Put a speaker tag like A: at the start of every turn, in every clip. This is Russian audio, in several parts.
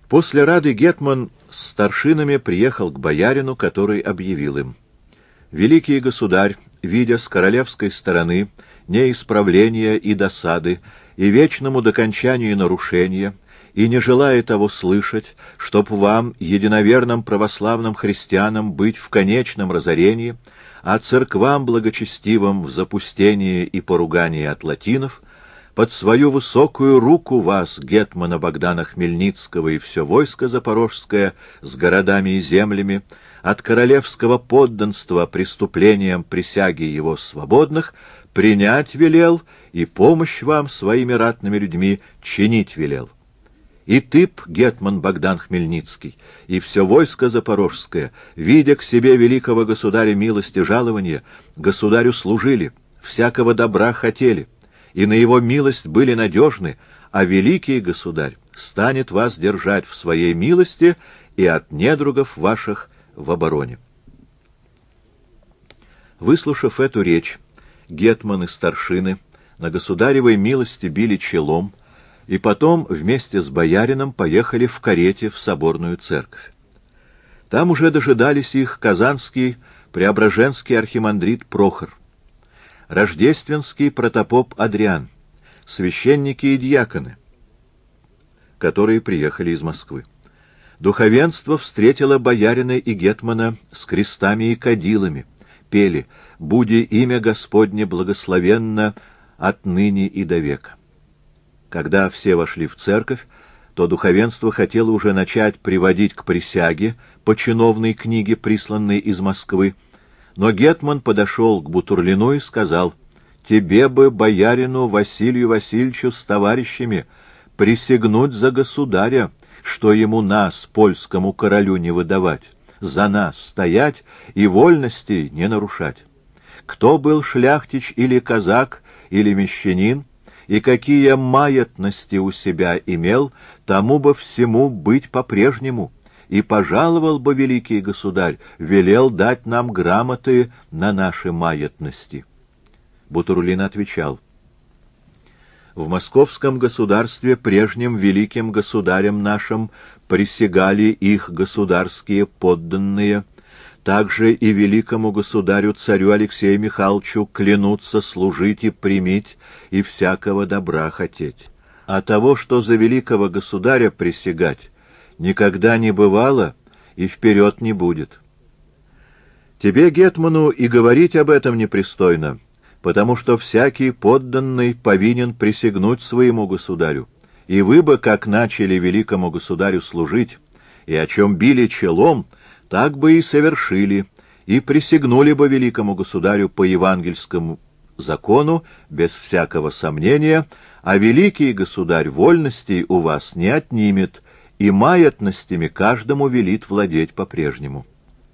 A: После рады гетман с старшинами приехал к боярину, который объявил им: «Великий государь, видя с королевской стороны неисправления и досады, и вечному докончанию нарушения, и не желая того слышать, чтоб вам, единоверным православным христианам, быть в конечном разорении, а церквам благочестивым в запустении и поругании от латинов, под свою высокую руку вас, гетмана Богдана Хмельницкого, и все войско запорожское с городами и землями, от королевского подданства преступлением присяги его свободных, принять велел и помощь вам своими ратными людьми чинить велел. И ты-б, гетман Богдан Хмельницкий, и все войско запорожское, видя к себе великого государя милости жалования, государю служили, всякого добра хотели, и на его милость были надежны, а великий государь станет вас держать в своей милости и от недругов ваших в обороне». Выслушав эту речь, гетман и старшины на государевой милости били челом, и потом вместе с боярином поехали в карете в соборную церковь. Там уже дожидались их казанский преображенский архимандрит Прохор, рождественский протопоп Адриан, священники и диаконы, которые приехали из Москвы. Духовенство встретило боярина и гетмана с крестами и кадилами, пели «Буди имя Господне благословенно отныне и до века». Когда все вошли в церковь, то духовенство хотело уже начать приводить к присяге по чиновной книге, присланной из Москвы, но гетман подошел к Бутурлину и сказал: «Тебе бы, боярину Василию Васильевичу с товарищами, присягнуть за государя, что ему нас, польскому королю, не выдавать, за нас стоять и вольностей не нарушать. Кто был шляхтич или казак, или мещанин, и какие маятности у себя имел, тому бы всему быть по-прежнему, и пожаловал бы великий государь, велел дать нам грамоты на наши маятности». Бутурлин отвечал: «В московском государстве прежним великим государям нашим присягали их государские подданные, также и великому государю-царю Алексею Михайловичу клянутся служить и примить, и всякого добра хотеть. А того, что за великого государя присягать, никогда не бывало и вперед не будет. Тебе, гетману, и говорить об этом непристойно, потому что всякий подданный повинен присягнуть своему государю, и вы бы, как начали великому государю служить, и о чем били челом, так бы и совершили, и присягнули бы великому государю по евангельскому закону, без всякого сомнения, а великий государь вольностей у вас не отнимет, и маятностями каждому велит владеть по-прежнему».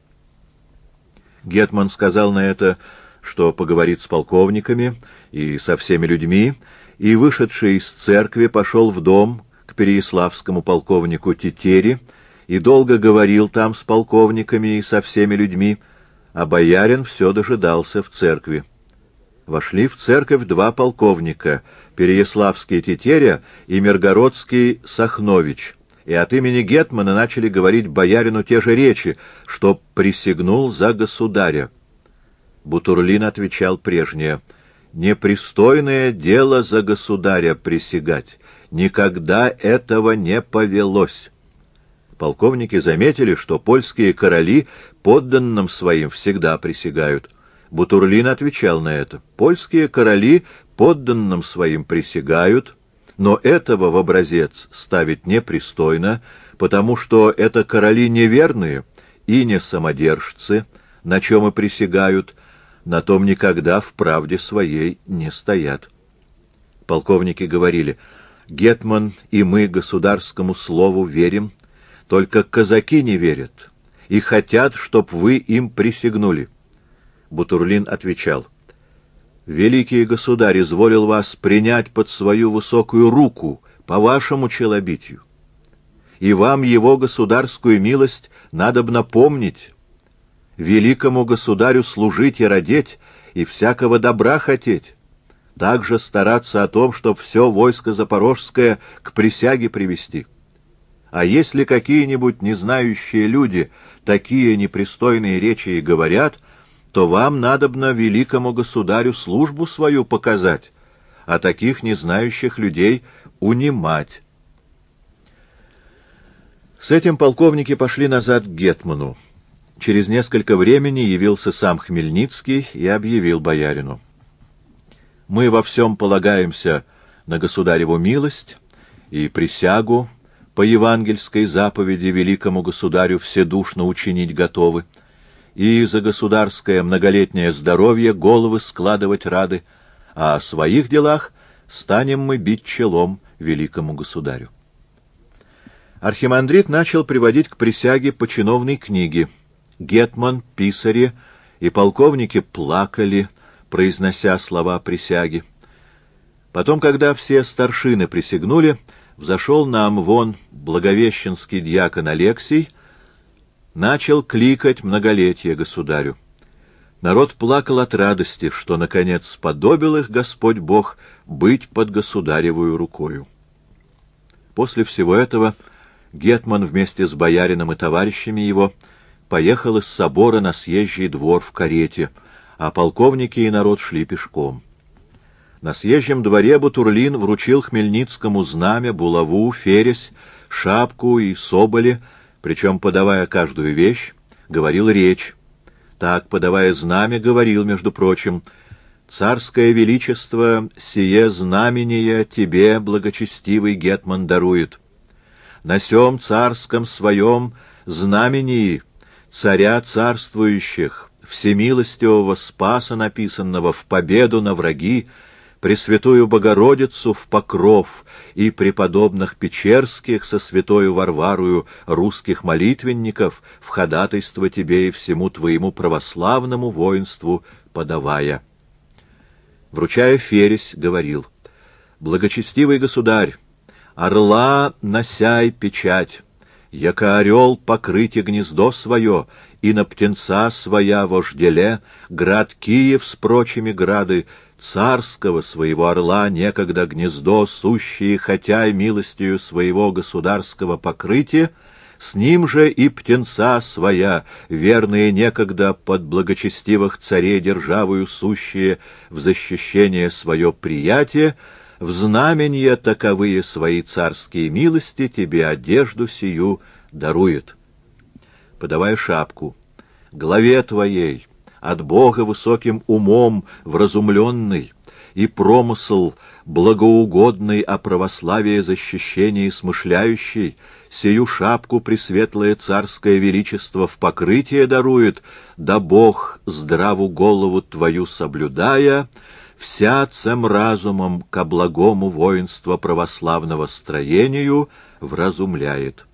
A: Гетман сказал на это, что поговорит с полковниками и со всеми людьми, и, вышедший из церкви, пошел в дом к переяславскому полковнику Тетери, и долго говорил там с полковниками и со всеми людьми, а боярин все дожидался в церкви. Вошли в церковь два полковника, переяславский Тетеря и миргородский Сахнович, и от имени гетмана начали говорить боярину те же речи, что присягнул за государя. Бутурлин отвечал прежнее: «Непристойное дело за государя присягать, никогда этого не повелось». Полковники заметили, что польские короли подданным своим всегда присягают. Бутурлин отвечал на это: «Польские короли подданным своим присягают, но этого в образец ставить непристойно, потому что это короли неверные и не самодержцы, на чем и присягают, на том никогда в правде своей не стоят». Полковники говорили: «Гетман и мы государскому слову верим, только казаки не верят и хотят, чтоб вы им присягнули». Бутурлин отвечал: «Великий государь изволил вас принять под свою высокую руку по вашему челобитию, и вам его государскую милость надобно помнить, великому государю служить и родить, и всякого добра хотеть, также стараться о том, чтоб все войско запорожское к присяге привести. А если какие-нибудь незнающие люди такие непристойные речи и говорят, то вам надобно великому государю службу свою показать, а таких незнающих людей унимать. С этим полковники пошли назад к гетману. Через несколько времени явился сам Хмельницкий и объявил боярину: «Мы во всем полагаемся на государеву милость и присягу по евангельской заповеди великому государю вседушно учинить готовы, и за государское многолетнее здоровье головы складывать рады, а о своих делах станем мы бить челом великому государю». Архимандрит начал приводить к присяге по чиновной книге. Гетман, писари и полковники плакали, произнося слова присяги. Потом, когда все старшины присягнули, взошел на амвон благовещенский дьякон Алексий, начал кликать многолетие государю. Народ плакал от радости, что, наконец, сподобил их Господь Бог быть под государевую рукою. После всего этого гетман вместе с боярином и товарищами его поехал из собора на съезжий двор в карете, а полковники и народ шли пешком. На съезжем дворе Бутурлин вручил Хмельницкому знамя, булаву, фересь, шапку и соболи, причем, подавая каждую вещь, говорил речь. Так, подавая знамя, говорил, между прочим: «Царское величество сие знамение тебе, благочестивый гетман, дарует. На сем царском своем знамении царя царствующих, всемилостивого Спаса, написанного в победу на враги, Пресвятую Богородицу в покров и преподобных Печерских со святою Варварою русских молитвенников в ходатайство тебе и всему твоему православному воинству подавая». Вручая фересь, говорил: «Благочестивый государь, орла носяй печать, яко орел покрытие гнездо свое, и на птенца своя вожделе, град Киев с прочими грады, царского своего орла некогда гнездо, сущие хотя и милостью своего государского покрытия, с ним же и птенца своя, верные некогда под благочестивых царей державою сущие в защищение свое приятие, в знаменья таковые свои царские милости тебе одежду сию дарует». Подавая шапку: «Главе твоей, от Бога высоким умом вразумленный, и промысл благоугодный о православии защищении смышляющий, сию шапку пресветлое царское величество в покрытие дарует, да Бог, здраву голову твою соблюдая, всяцем разумом ко благому воинства православного строению вразумляет».